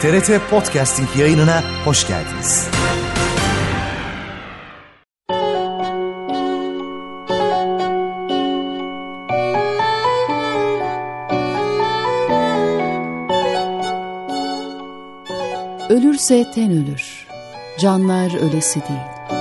TRT Podcasting yayınına hoş geldiniz. Ölürse ten ölür, canlar ölesi değil.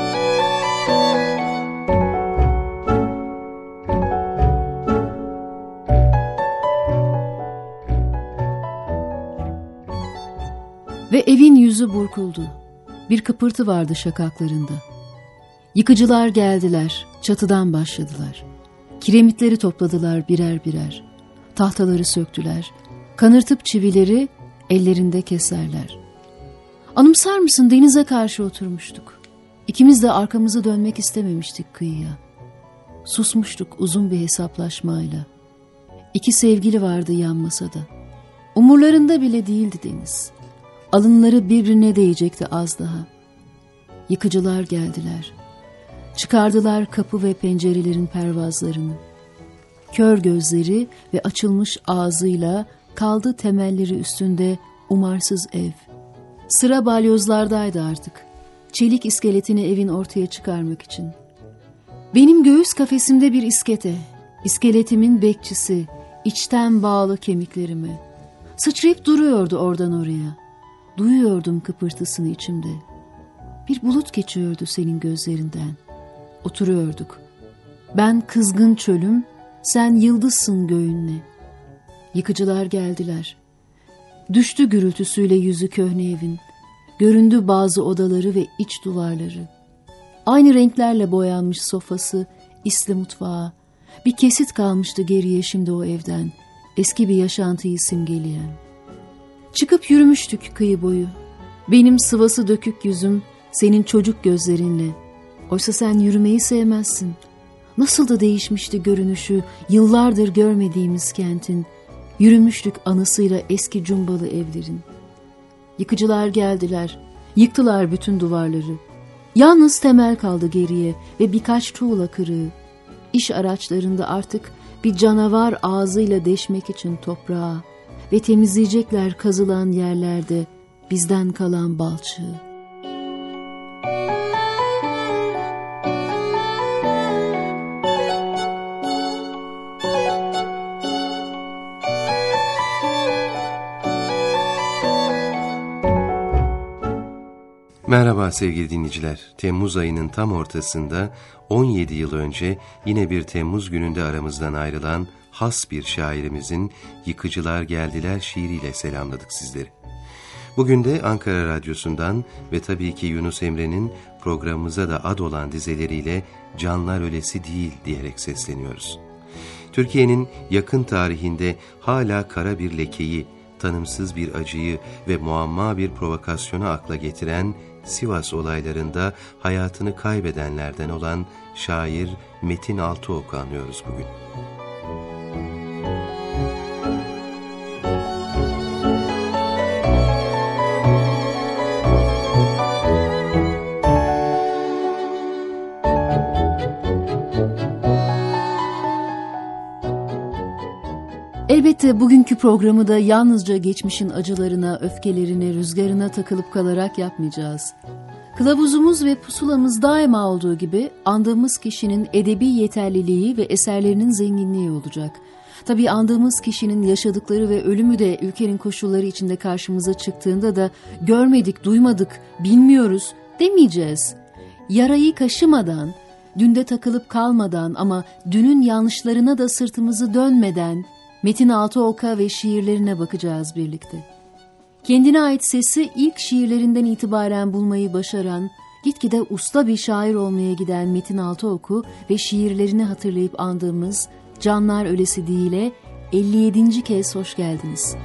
Ve evin yüzü burkuldu. Bir kıpırtı vardı şakaklarında. Yıkıcılar geldiler, çatıdan başladılar. Kiremitleri topladılar birer birer. Tahtaları söktüler. Kanırtıp çivileri ellerinde keserler. Anımsar mısın, denize karşı oturmuştuk. İkimiz de arkamızı dönmek istememiştik kıyıya. Susmuştuk uzun bir hesaplaşmayla. İki sevgili vardı yan masada. Umurlarında bile değildi deniz. Alınları birbirine değecekti az daha. Yıkıcılar geldiler. Çıkardılar kapı ve pencerelerin pervazlarını. Kör gözleri ve açılmış ağzıyla kaldı temelleri üstünde umarsız ev. Sıra balyozlardaydı artık. Çelik iskeletini evin ortaya çıkarmak için. Benim göğüs kafesimde bir iskete. İskeletimin bekçisi, içten bağlı kemiklerimi. Sıçrayıp duruyordu oradan oraya. Duyuyordum kıpırtısını içimde. Bir bulut geçiyordu senin gözlerinden. Oturuyorduk. Ben kızgın çölüm, sen yıldızsın göğünle. Yıkıcılar geldiler. Düştü gürültüsüyle yüzü köhne evin. Göründü bazı odaları ve iç duvarları. Aynı renklerle boyanmış sofası, isli mutfağı. Bir kesit kalmıştı geriye şimdi o evden. Eski bir yaşantıyı simgeleyen. Çıkıp yürümüştük kıyı boyu. Benim sıvası dökük yüzüm, senin çocuk gözlerinle. Oysa sen yürümeyi sevmezsin. Nasıl da değişmişti görünüşü yıllardır görmediğimiz kentin. Yürümüştük anısıyla eski cumbalı evlerin. Yıkıcılar geldiler, yıktılar bütün duvarları. Yalnız temel kaldı geriye ve birkaç tuğla kırığı. İş araçlarında artık bir canavar ağzıyla deşmek için toprağa ve temizleyecekler kazılan yerlerde bizden kalan balçığı. Merhaba sevgili dinleyiciler. Temmuz ayının tam ortasında 17 yıl önce yine bir Temmuz gününde aramızdan ayrılan has bir şairimizin Yıkıcılar Geldiler şiiriyle selamladık sizleri. Bugün de Ankara Radyosu'ndan ve tabii ki Yunus Emre'nin programımıza da ad olan dizeleriyle Canlar Ölesi Değil diyerek sesleniyoruz. Türkiye'nin yakın tarihinde hala kara bir lekeyi, tanımsız bir acıyı ve muamma bir provokasyonu akla getiren Sivas olaylarında hayatını kaybedenlerden olan şair Metin Altıok'u anıyoruz bugün. Elbette bugünkü programı da yalnızca geçmişin acılarına, öfkelerine, rüzgarına takılıp kalarak yapmayacağız. Kılavuzumuz ve pusulamız daima olduğu gibi andığımız kişinin edebi yeterliliği ve eserlerinin zenginliği olacak. Tabii andığımız kişinin yaşadıkları ve ölümü de ülkenin koşulları içinde karşımıza çıktığında da görmedik, duymadık, bilmiyoruz demeyeceğiz. Yarayı kaşımadan, dünde takılıp kalmadan ama dünün yanlışlarına da sırtımızı dönmeden Metin Altıok'a ve şiirlerine bakacağız birlikte. Kendine ait sesi ilk şiirlerinden itibaren bulmayı başaran, gitgide usta bir şair olmaya giden Metin Altıok'u ve şiirlerini hatırlayıp andığımız Canlar Ölesi Değil'e 57. kez hoş geldiniz.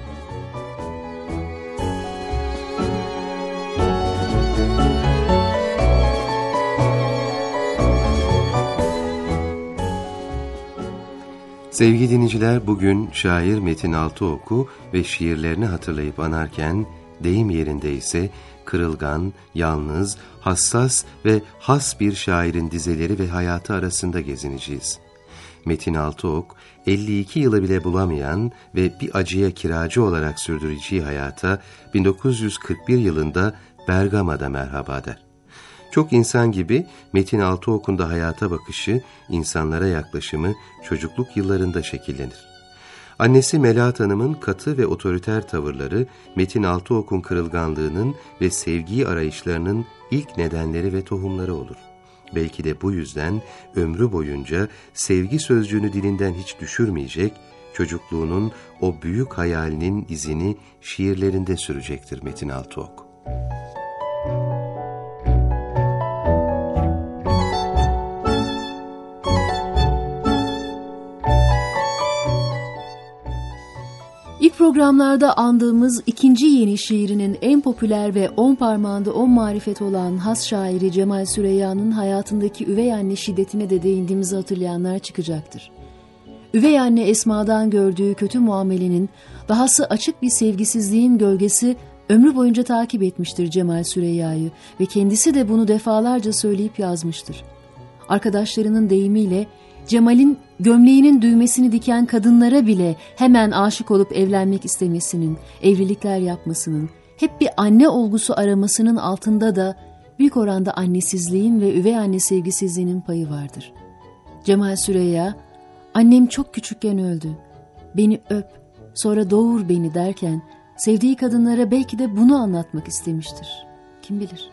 Sevgili dinleyiciler, bugün şair Metin Altıok'u ve şiirlerini hatırlayıp anarken, deyim yerinde ise kırılgan, yalnız, hassas ve has bir şairin dizeleri ve hayatı arasında gezineceğiz. Metin Altıok, 52 yılı bile bulamayan ve bir acıya kiracı olarak sürdüreceği hayata 1941 yılında Bergama'da merhaba der. Çok insan gibi Metin Altıok'un da hayata bakışı, insanlara yaklaşımı çocukluk yıllarında şekillenir. Annesi Melahat Hanım'ın katı ve otoriter tavırları, Metin Altıok'un kırılganlığının ve sevgiyi arayışlarının ilk nedenleri ve tohumları olur. Belki de bu yüzden ömrü boyunca sevgi sözcüğünü dilinden hiç düşürmeyecek, çocukluğunun o büyük hayalinin izini şiirlerinde sürecektir Metin Altıok. İlk programlarda andığımız ikinci yeni şiirinin en popüler ve 10 parmağında 10 marifet olan has şairi Cemal Süreyya'nın hayatındaki üvey anne şiddetine de değindiğimizi hatırlayanlar çıkacaktır. Üvey anne Esma'dan gördüğü kötü muamelenin, dahası açık bir sevgisizliğin gölgesi ömrü boyunca takip etmiştir Cemal Süreyya'yı ve kendisi de bunu defalarca söyleyip yazmıştır. Arkadaşlarının deyimiyle Cemal'in gömleğinin düğmesini diken kadınlara bile hemen aşık olup evlenmek istemesinin, evlilikler yapmasının, hep bir anne olgusu aramasının altında da büyük oranda annesizliğin ve üvey anne sevgisizliğinin payı vardır. Cemal Süreyya, "Annem çok küçükken öldü, beni öp, sonra doğur beni" derken sevdiği kadınlara belki de bunu anlatmak istemiştir. Kim bilir?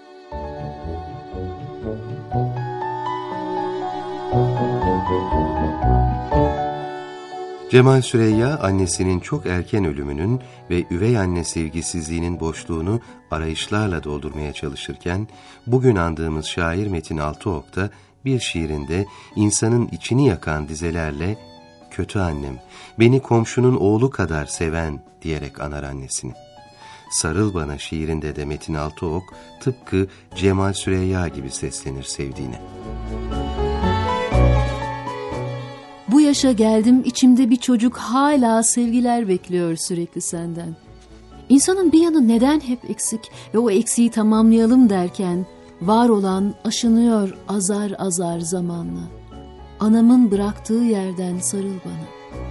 Cemal Süreyya, annesinin çok erken ölümünün ve üvey anne sevgisizliğinin boşluğunu arayışlarla doldurmaya çalışırken, bugün andığımız şair Metin Altıok da bir şiirinde insanın içini yakan dizelerle "Kötü annem, beni komşunun oğlu kadar seven" diyerek anar annesini. "Sarıl bana" şiirinde de Metin Altıok tıpkı Cemal Süreyya gibi seslenir sevdiğine. Bu yaşa geldim, içimde bir çocuk hala sevgiler bekliyor sürekli senden. İnsanın bir yanı neden hep eksik ve o eksiği tamamlayalım derken var olan aşınıyor azar azar zamanla. Anamın bıraktığı yerden sarıl bana.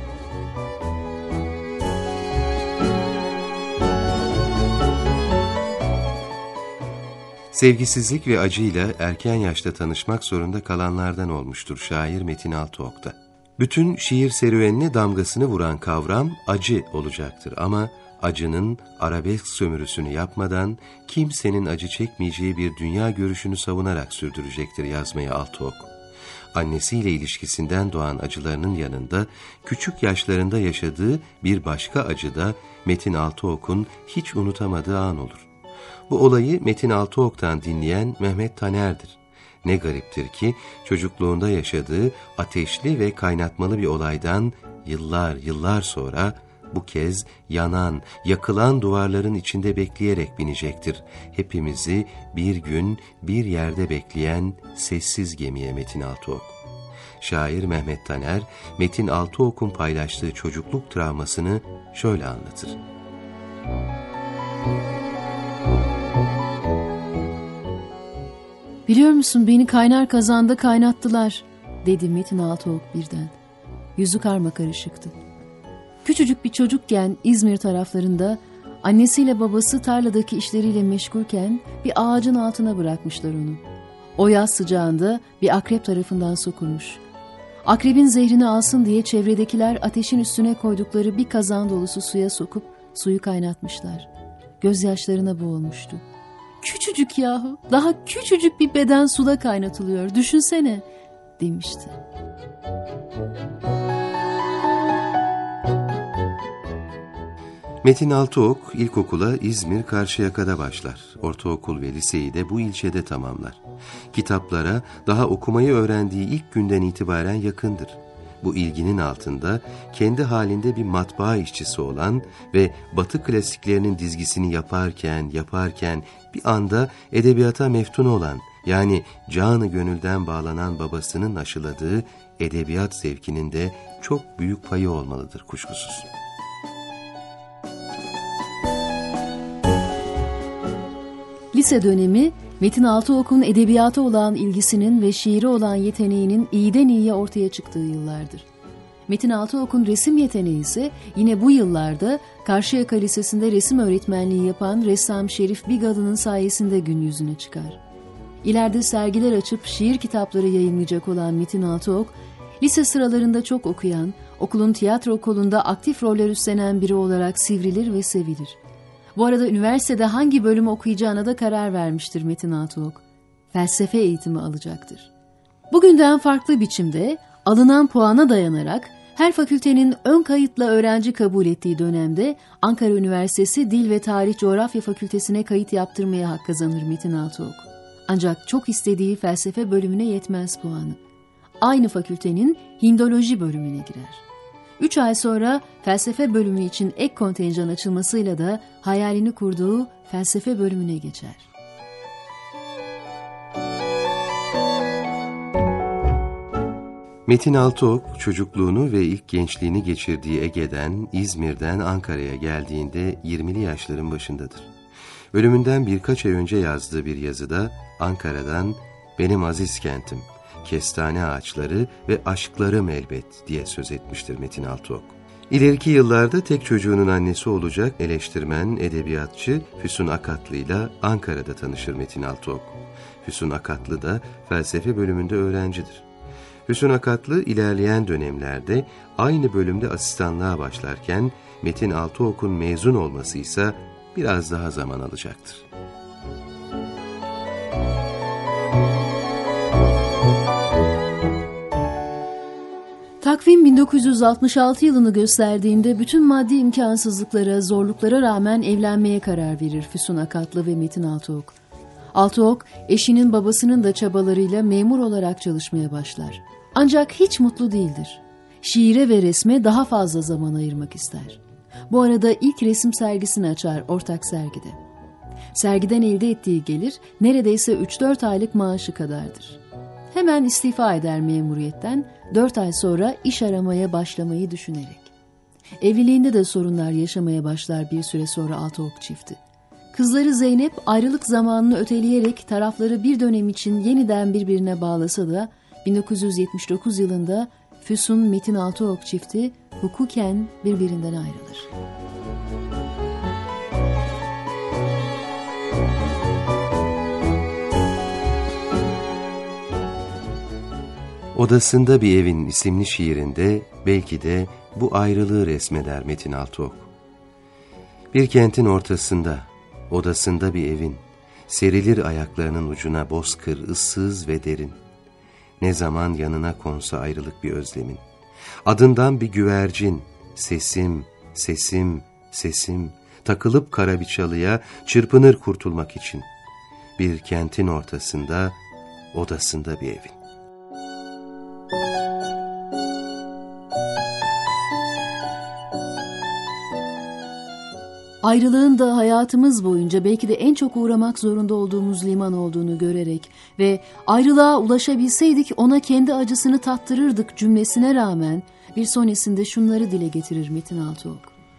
Sevgisizlik ve acıyla erken yaşta tanışmak zorunda kalanlardan olmuştur şair Metin Altıok'ta. Bütün şiir serüvenine damgasını vuran kavram acı olacaktır ama acının arabesk sömürüsünü yapmadan kimsenin acı çekmeyeceği bir dünya görüşünü savunarak sürdürecektir yazmayı Altıok. Annesiyle ilişkisinden doğan acılarının yanında küçük yaşlarında yaşadığı bir başka acı da Metin Altıok'un hiç unutamadığı an olur. Bu olayı Metin Altıok'tan dinleyen Mehmet Taner'dir. Ne gariptir ki çocukluğunda yaşadığı ateşli ve kaynatmalı bir olaydan yıllar sonra bu kez yanan, yakılan duvarların içinde bekleyerek binecektir. Hepimizi bir gün bir yerde bekleyen sessiz gemiye Metin Altıok. Şair Mehmet Taner, Metin Altıok'un paylaştığı çocukluk travmasını şöyle anlatır. "Biliyor musun, beni kaynar kazanda kaynattılar" dedi Metin Altıok birden. Yüzü karmakarışıktı. Küçücük bir çocukken İzmir taraflarında annesiyle babası tarladaki işleriyle meşgulken bir ağacın altına bırakmışlar onu. O yaz sıcağında bir akrep tarafından sokulmuş. Akrebin zehrini alsın diye çevredekiler ateşin üstüne koydukları bir kazan dolusu suya sokup suyu kaynatmışlar. Gözyaşlarına boğulmuştu. "Küçücük yahu, daha küçücük bir beden suda kaynatılıyor, düşünsene" demişti. Metin Altıok ilkokula İzmir Karşıyaka'da başlar. Ortaokul ve liseyi de bu ilçede tamamlar. Kitaplara daha okumayı öğrendiği ilk günden itibaren yakındır. Bu ilginin altında kendi halinde bir matbaa işçisi olan ve Batı klasiklerinin dizgisini yaparken bir anda edebiyata meftun olan, yani canı gönülden bağlanan babasının aşıladığı edebiyat zevkinin de çok büyük payı olmalıdır kuşkusuz. Lise dönemi, Metin Altıok'un edebiyata olan ilgisinin ve şiire olan yeteneğinin iyiden iyiye ortaya çıktığı yıllardır. Metin Altıok'un resim yeteneği ise yine bu yıllarda Karşıyaka Lisesi'nde resim öğretmenliği yapan ressam Şerif Bigalı'nın sayesinde gün yüzüne çıkar. İleride sergiler açıp şiir kitapları yayınlayacak olan Metin Altıok, lise sıralarında çok okuyan, okulun tiyatro kolunda aktif roller üstlenen biri olarak sivrilir ve sevilir. Bu arada üniversitede hangi bölümü okuyacağına da karar vermiştir Metin Altıok. Felsefe eğitimi alacaktır. Bugünden farklı biçimde alınan puana dayanarak her fakültenin ön kayıtla öğrenci kabul ettiği dönemde Ankara Üniversitesi Dil ve Tarih Coğrafya Fakültesine kayıt yaptırmaya hak kazanır Metin Altıok. Ancak çok istediği felsefe bölümüne yetmez puanı. Aynı fakültenin Hindoloji bölümüne girer. 3 ay sonra felsefe bölümü için ek kontenjan açılmasıyla da hayalini kurduğu felsefe bölümüne geçer. Metin Altıok çocukluğunu ve ilk gençliğini geçirdiği Ege'den, İzmir'den Ankara'ya geldiğinde 20'li yaşların başındadır. Ölümünden birkaç ay önce yazdığı bir yazıda Ankara'dan "Benim aziz kentim, kestane ağaçları ve aşklarım elbet" diye söz etmiştir Metin Altıok. İleriki yıllarda tek çocuğunun annesi olacak eleştirmen, edebiyatçı Füsun Akatlı ile Ankara'da tanışır Metin Altıok. Füsun Akatlı da felsefe bölümünde öğrencidir. Füsun Akatlı ilerleyen dönemlerde aynı bölümde asistanlığa başlarken Metin Altıok'un mezun olması ise biraz daha zaman alacaktır. Takvim 1966 yılını gösterdiğinde bütün maddi imkansızlıklara, zorluklara rağmen evlenmeye karar verir Füsun Akatlı ve Metin Altıok. Altıok, eşinin babasının da çabalarıyla memur olarak çalışmaya başlar. Ancak hiç mutlu değildir. Şiire ve resme daha fazla zaman ayırmak ister. Bu arada ilk resim sergisini açar ortak sergide. Sergiden elde ettiği gelir neredeyse 3-4 aylık maaşı kadardır. Hemen istifa eder memuriyetten, 4 ay sonra iş aramaya başlamayı düşünerek. Evliliğinde de sorunlar yaşamaya başlar bir süre sonra Altıok çifti. Kızları Zeynep ayrılık zamanını öteleyerek tarafları bir dönem için yeniden birbirine bağlasa da 1979 yılında Füsun Metin Altıok çifti hukuken birbirinden ayrılır. Odasında Bir Evin isimli şiirinde belki de bu ayrılığı resmeder Metin Altıok. Bir kentin ortasında, odasında bir evin, serilir ayaklarının ucuna bozkır, ıssız ve derin. Ne zaman yanına konsa ayrılık bir özlemin. Adından bir güvercin, sesim, sesim, sesim, takılıp kara bir çalıya çırpınır kurtulmak için. Bir kentin ortasında, odasında bir evin. Ayrılığın da hayatımız boyunca belki de en çok uğramak zorunda olduğumuz liman olduğunu görerek ve ayrılığa ulaşabilseydik ona kendi acısını tattırırdık cümlesine rağmen bir sonesinde şunları dile getirir Metin Altıok.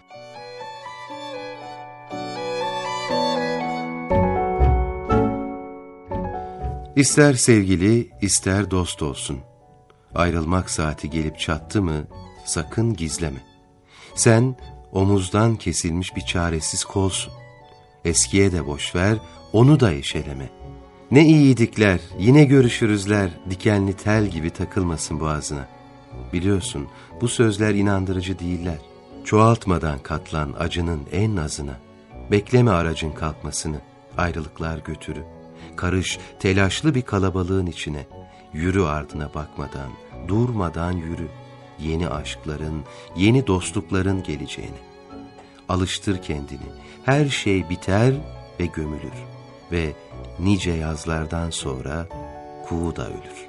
İster sevgili, ister dost olsun. Ayrılmak saati gelip çattı mı, sakın gizleme. Sen omuzdan kesilmiş bir çaresiz kolsun. Eskiye de boş ver, onu da eşeleme. Ne iyiyidikler, yine görüşürüzler, dikenli tel gibi takılmasın boğazına. Biliyorsun, bu sözler inandırıcı değiller. Çoğaltmadan katlan acının en nazına. Bekleme aracın kalkmasını, ayrılıklar götürü. Karış telaşlı bir kalabalığın içine. Yürü ardına bakmadan, durmadan yürü. Yeni aşkların, yeni dostlukların geleceğine. Alıştır kendini, her şey biter ve gömülür. Ve nice yazlardan sonra kuğu da ölür.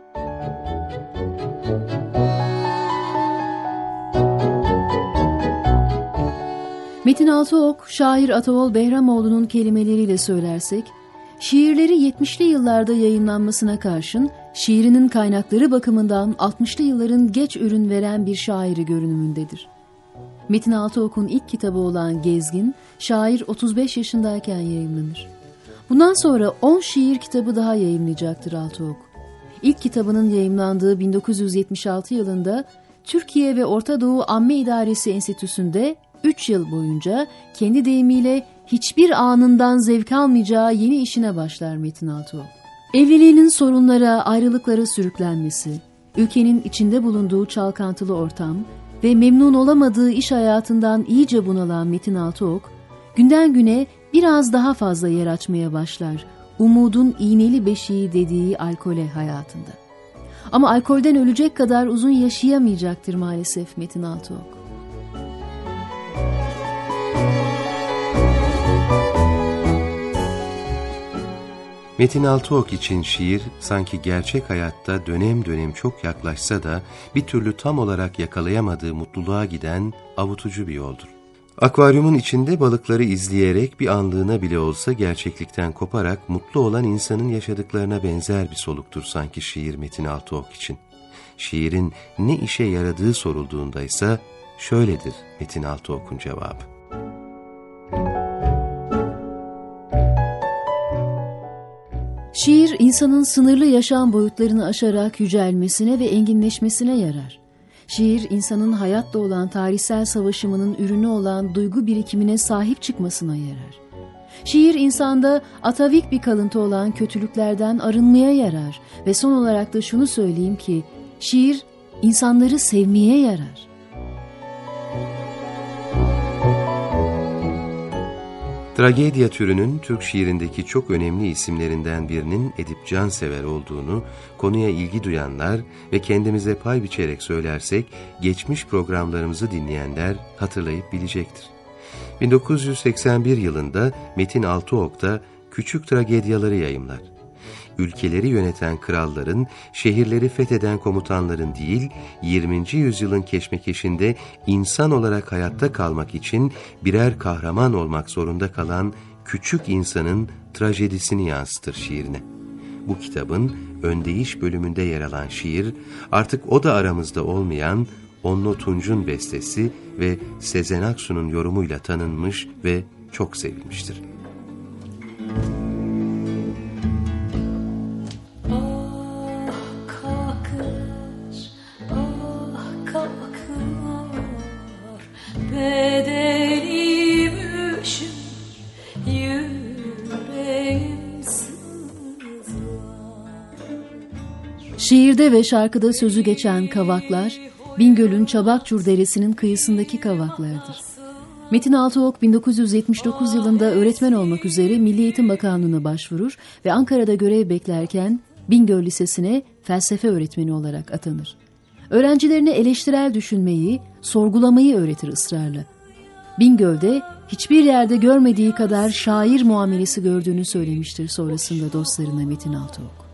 Metin Altıok, şair Ataol Behramoğlu'nun kelimeleriyle söylersek, şiirleri 70'li yıllarda yayınlanmasına karşın şiirinin kaynakları bakımından 60'lı yılların geç ürün veren bir şairi görünümündedir. Metin Altıok'un ilk kitabı olan Gezgin, şair 35 yaşındayken yayımlanır. Bundan sonra 10 şiir kitabı daha yayımlayacaktır Altıok. İlk kitabının yayımlandığı 1976 yılında Türkiye ve Orta Doğu Amme İdaresi Enstitüsü'nde 3 yıl boyunca kendi deyimiyle hiçbir anından zevk almayacağı yeni işine başlar Metin Altıok. Evliliğinin sorunlara, ayrılıklara sürüklenmesi, ülkenin içinde bulunduğu çalkantılı ortam ve memnun olamadığı iş hayatından iyice bunalan Metin Altıok, günden güne biraz daha fazla yer açmaya başlar umudun iğneli beşiği dediği alkole hayatında. Ama alkolden ölecek kadar uzun yaşayamayacaktır maalesef Metin Altıok. Metin Altıok için şiir sanki gerçek hayatta dönem dönem çok yaklaşsa da bir türlü tam olarak yakalayamadığı mutluluğa giden avutucu bir yoldur. Akvaryumun içinde balıkları izleyerek bir anlığına bile olsa gerçeklikten koparak mutlu olan insanın yaşadıklarına benzer bir soluktur sanki şiir Metin Altıok için. Şiirin ne işe yaradığı sorulduğunda ise şöyledir Metin Altıok'un cevabı. Şiir, insanın sınırlı yaşam boyutlarını aşarak yücelmesine ve enginleşmesine yarar. Şiir, insanın hayatla olan tarihsel savaşımının ürünü olan duygu birikimine sahip çıkmasına yarar. Şiir, insanda atavik bir kalıntı olan kötülüklerden arınmaya yarar ve son olarak da şunu söyleyeyim ki, şiir, insanları sevmeye yarar. Tragedya türünün Türk şiirindeki çok önemli isimlerinden birinin Edip Cansever olduğunu konuya ilgi duyanlar ve kendimize pay biçerek söylersek geçmiş programlarımızı dinleyenler hatırlayıp bilecektir. 1981 yılında Metin Altıok'ta Küçük Tragedyaları yayımlar. Ülkeleri yöneten kralların, şehirleri fetheden komutanların değil, 20. yüzyılın keşmekeşinde insan olarak hayatta kalmak için birer kahraman olmak zorunda kalan küçük insanın trajedisini yansıtır şiirine. Bu kitabın öndeyiş bölümünde yer alan şiir, artık o da aramızda olmayan Onno Tunç'un bestesi ve Sezen Aksu'nun yorumuyla tanınmış ve çok sevilmiştir. Şiirde ve şarkıda sözü geçen kavaklar, Bingöl'ün Çabakçur Deresi'nin kıyısındaki kavaklardır. Metin Altıok 1979 yılında öğretmen olmak üzere Milli Eğitim Bakanlığı'na başvurur ve Ankara'da görev beklerken Bingöl Lisesi'ne felsefe öğretmeni olarak atanır. Öğrencilerine eleştirel düşünmeyi, sorgulamayı öğretir ısrarla. Bingöl'de hiçbir yerde görmediği kadar şair muamelesi gördüğünü söylemiştir sonrasında dostlarına Metin Altıok.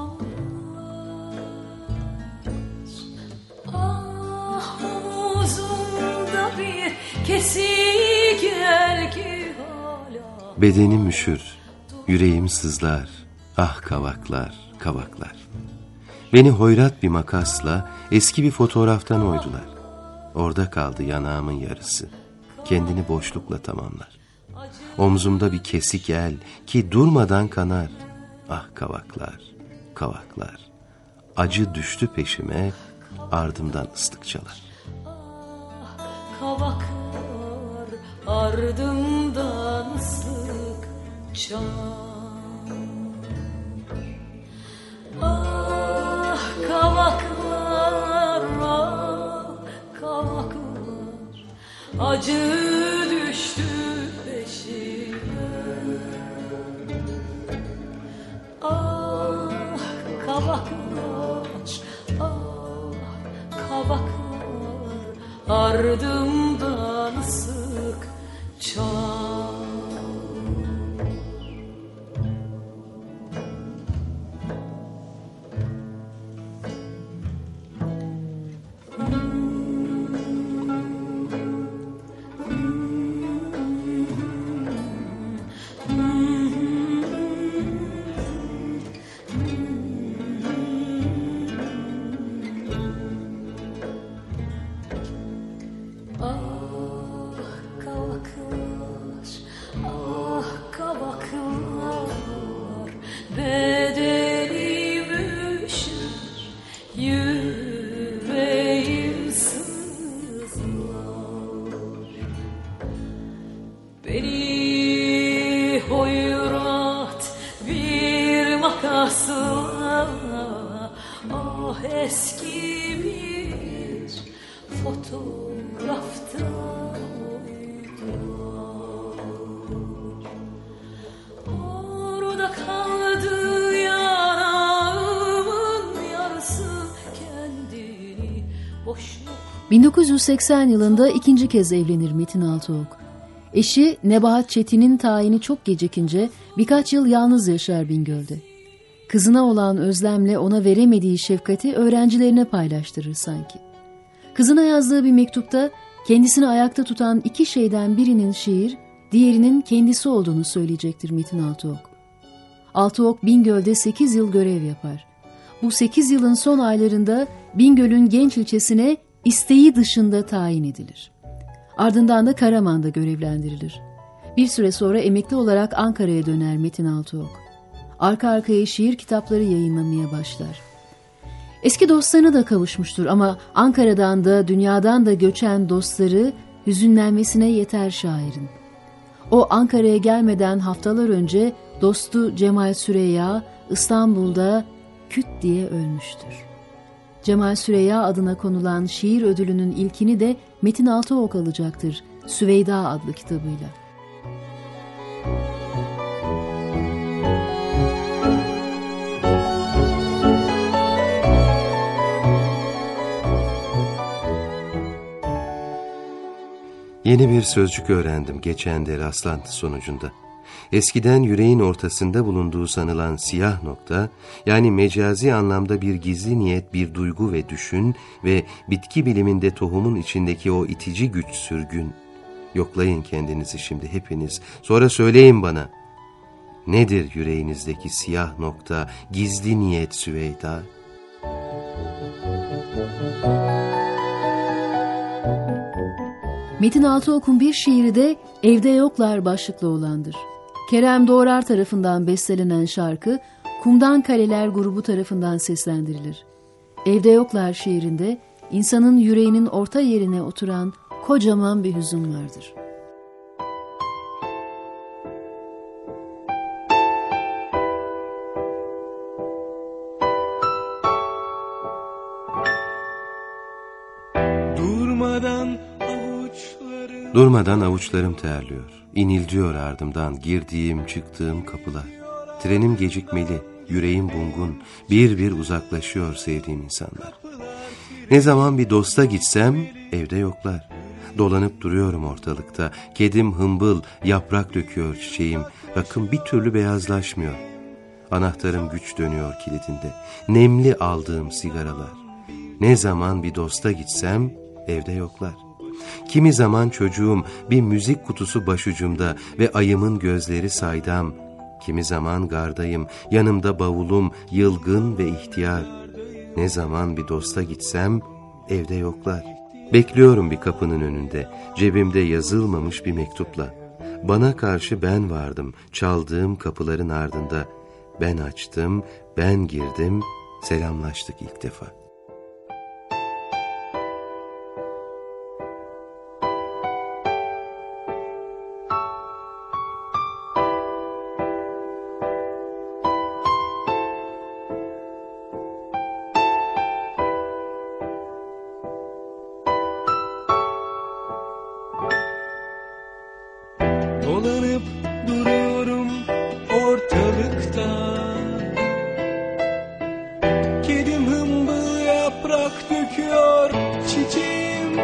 Bedenim üşür, yüreğim sızlar, ah kavaklar, kavaklar. Beni hoyrat bir makasla eski bir fotoğraftan oydular. Orada kaldı yanağımın yarısı, kendini boşlukla tamamlar. Omzumda bir kesik el ki durmadan kanar, ah kavaklar, kavaklar. Acı düştü peşime, ardımdan ıslık çalar. Kavaklar ardımdan ıslık çalar. Ah kavaklar, ah kavaklar, acı düştü peşime. Ah kavaklar, ah kavaklar, ardımdan sık çal. Beni hoyrat bir makasla, ah eski bir fotoğrafta oynar. Orada kaldı yanağımın yarısı, kendini boşluk. 1980 yılında ikinci kez evlenir Metin Altıok. Eşi Nebahat Çetin'in tayini çok gecikince birkaç yıl yalnız yaşar Bingöl'de. Kızına olan özlemle ona veremediği şefkati öğrencilerine paylaştırır sanki. Kızına yazdığı bir mektupta kendisini ayakta tutan iki şeyden birinin şiir, diğerinin kendisi olduğunu söyleyecektir Metin Altıok. Altıok Bingöl'de 8 yıl görev yapar. Bu 8 yılın son aylarında Bingöl'ün Genç ilçesine isteği dışında tayin edilir. Ardından da Karaman'da görevlendirilir. Bir süre sonra emekli olarak Ankara'ya döner Metin Altıok. Arka arkaya şiir kitapları yayınlamaya başlar. Eski dostlarına da kavuşmuştur ama Ankara'dan da dünyadan da göçen dostları hüzünlenmesine yeter şairin. O Ankara'ya gelmeden haftalar önce dostu Cemal Süreyya İstanbul'da küt diye ölmüştür. Cemal Süreyya adına konulan şiir ödülünün ilkini de Metin Altıok alacaktır Süveyda adlı kitabıyla. Yeni bir sözcük öğrendim geçen de rastlantı sonucunda. Eskiden yüreğin ortasında bulunduğu sanılan siyah nokta, yani mecazi anlamda bir gizli niyet, bir duygu ve düşün ve bitki biliminde tohumun içindeki o itici güç sürgün. Yoklayın kendinizi şimdi hepiniz, sonra söyleyin bana. Nedir yüreğinizdeki siyah nokta, gizli niyet Süveyda? Metin Altıok'un bir şiiri de Evde Yoklar başlıklı olandır. Kerem Doğrar tarafından bestelenen şarkı, Kumdan Kaleler grubu tarafından seslendirilir. Evde Yoklar şiirinde insanın yüreğinin orta yerine oturan kocaman bir hüzün vardır. Durmadan avuçlarım terliyor. İnildiyor ardımdan girdiğim çıktığım kapılar. Trenim gecikmeli, yüreğim bungun. Bir bir uzaklaşıyor sevdiğim insanlar. Ne zaman bir dosta gitsem evde yoklar. Dolanıp duruyorum ortalıkta. Kedim hımbıl, yaprak döküyor çiçeğim. Rakım bir türlü beyazlaşmıyor. Anahtarım güç dönüyor kilidinde. Nemli aldığım sigaralar. Ne zaman bir dosta gitsem evde yoklar. Kimi zaman çocuğum bir müzik kutusu başucumda ve ayımın gözleri saydam. Kimi zaman gardayım, yanımda bavulum yılgın ve ihtiyar. Ne zaman bir dosta gitsem evde yoklar. Bekliyorum bir kapının önünde, cebimde yazılmamış bir mektupla. Bana karşı ben vardım, çaldığım kapıların ardında. Ben açtım, ben girdim, selamlaştık ilk defa. Dolanıp duruyorum ortalıkta. Kedim hımbıl yaprak döküyor çiçeğim.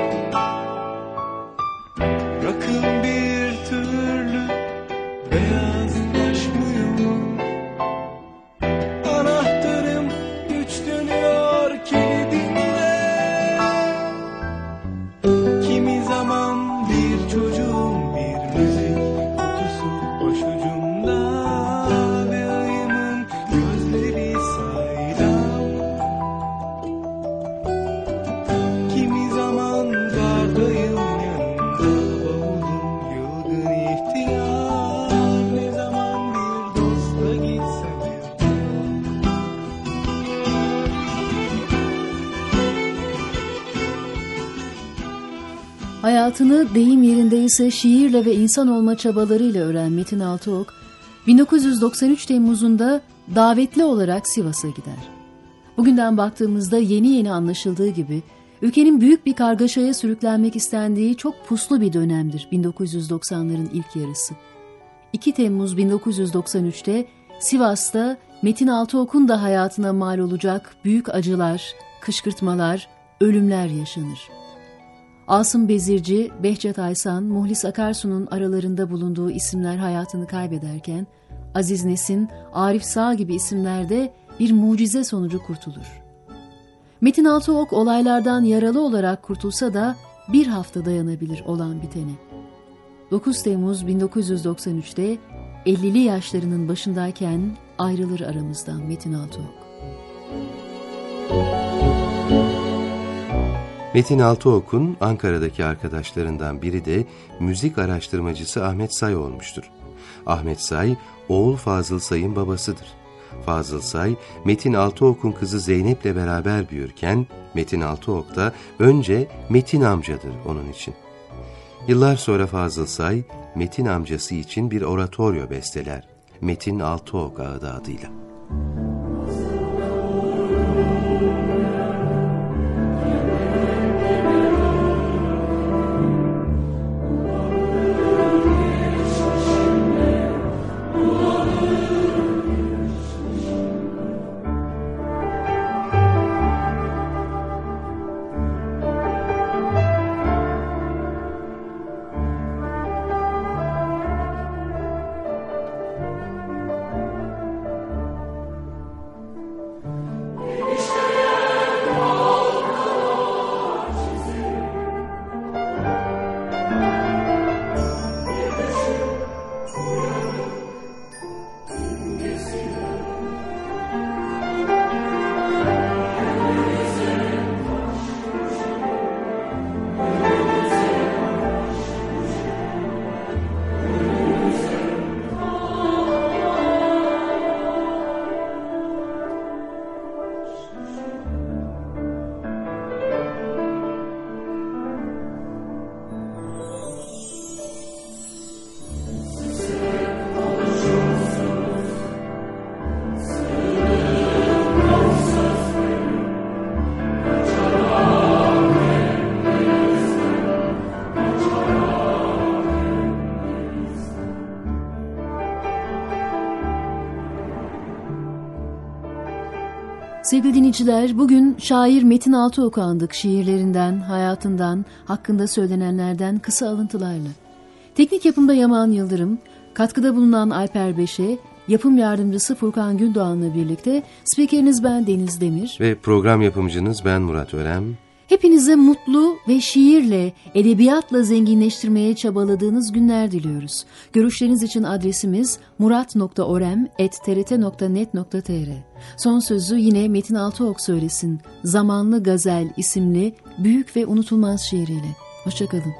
Rakım bir türlü beyazlaşmıyor. Anahtarım güç dönüyor kilidinde. Kimi zaman bir çocuğum, bir müzik kutusu boşu hayatını deyim yerindeyse şiirle ve insan olma çabalarıyla ören Metin Altıok, 1993 Temmuz'unda davetli olarak Sivas'a gider. Bugünden baktığımızda yeni anlaşıldığı gibi, ülkenin büyük bir kargaşaya sürüklenmek istendiği çok puslu bir dönemdir 1990'ların ilk yarısı. 2 Temmuz 1993'te Sivas'ta Metin Altıok'un da hayatına mal olacak büyük acılar, kışkırtmalar, ölümler yaşanır. Asım Bezirci, Behçet Aysan, Muhlis Akarsu'nun aralarında bulunduğu isimler hayatını kaybederken, Aziz Nesin, Arif Sağ gibi isimler de bir mucize sonucu kurtulur. Metin Altıok olaylardan yaralı olarak kurtulsa da bir hafta dayanabilir olan bitene. 9 Temmuz 1993'te 50'li yaşlarının başındayken ayrılır aramızdan Metin Altıok. Metin Altıok'un Ankara'daki arkadaşlarından biri de müzik araştırmacısı Ahmet Say olmuştur. Ahmet Say, oğul Fazıl Say'ın babasıdır. Fazıl Say, Metin Altıok'un kızı Zeynep'le beraber büyürken, Metin Altıok da önce Metin amcadır onun için. Yıllar sonra Fazıl Say, Metin amcası için bir oratoryo besteler, Metin Altıok Ağıdı adıyla. Sevgili dinleyiciler, bugün şair Metin Altıok'u andık şiirlerinden, hayatından, hakkında söylenenlerden kısa alıntılarla. Teknik yapımda Yaman Yıldırım, katkıda bulunan Alper Beşe, yapım yardımcısı Furkan Gündoğan'la birlikte spikeriniz ben Deniz Demir ve program yapımcınız ben Murat Örem. Hepinize mutlu ve şiirle, edebiyatla zenginleştirmeye çabaladığınız günler diliyoruz. Görüşleriniz için adresimiz murat.orem@trt.net.tr. Son sözü yine Metin Altıok söylesin. Zamanlı Gazel isimli büyük ve unutulmaz şiiriyle. Hoşçakalın.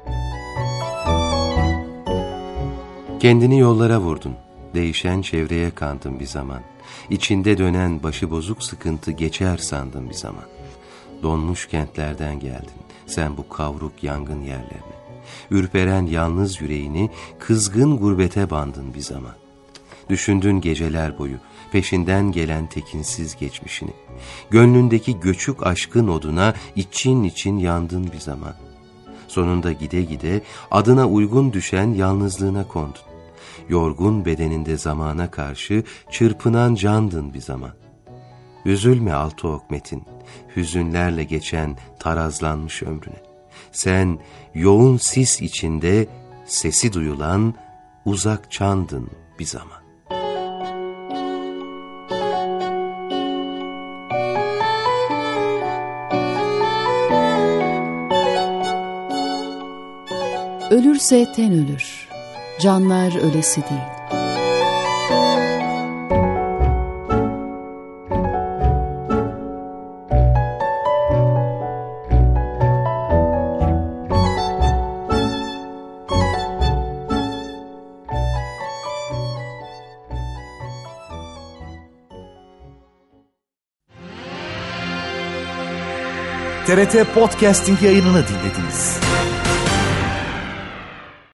Kendini yollara vurdun, değişen çevreye kandın bir zaman. İçinde dönen başıbozuk sıkıntı geçer sandın bir zaman. Donmuş kentlerden geldin, sen bu kavruk yangın yerlerine. Ürperen yalnız yüreğini kızgın gurbete bandın bir zaman. Düşündün geceler boyu, peşinden gelen tekinsiz geçmişini. Gönlündeki göçük aşkın oduna için için yandın bir zaman. Sonunda gide gide adına uygun düşen yalnızlığına kondun. Yorgun bedeninde zamana karşı çırpınan candın bir zaman. Üzülme Altıok Metin, hüzünlerle geçen tarazlanmış ömrüne. Sen yoğun sis içinde sesi duyulan uzak çandın bir zaman. Ölürse ten ölür, canlar ölesi değil. TRT Podcasting yayınını dinlediniz.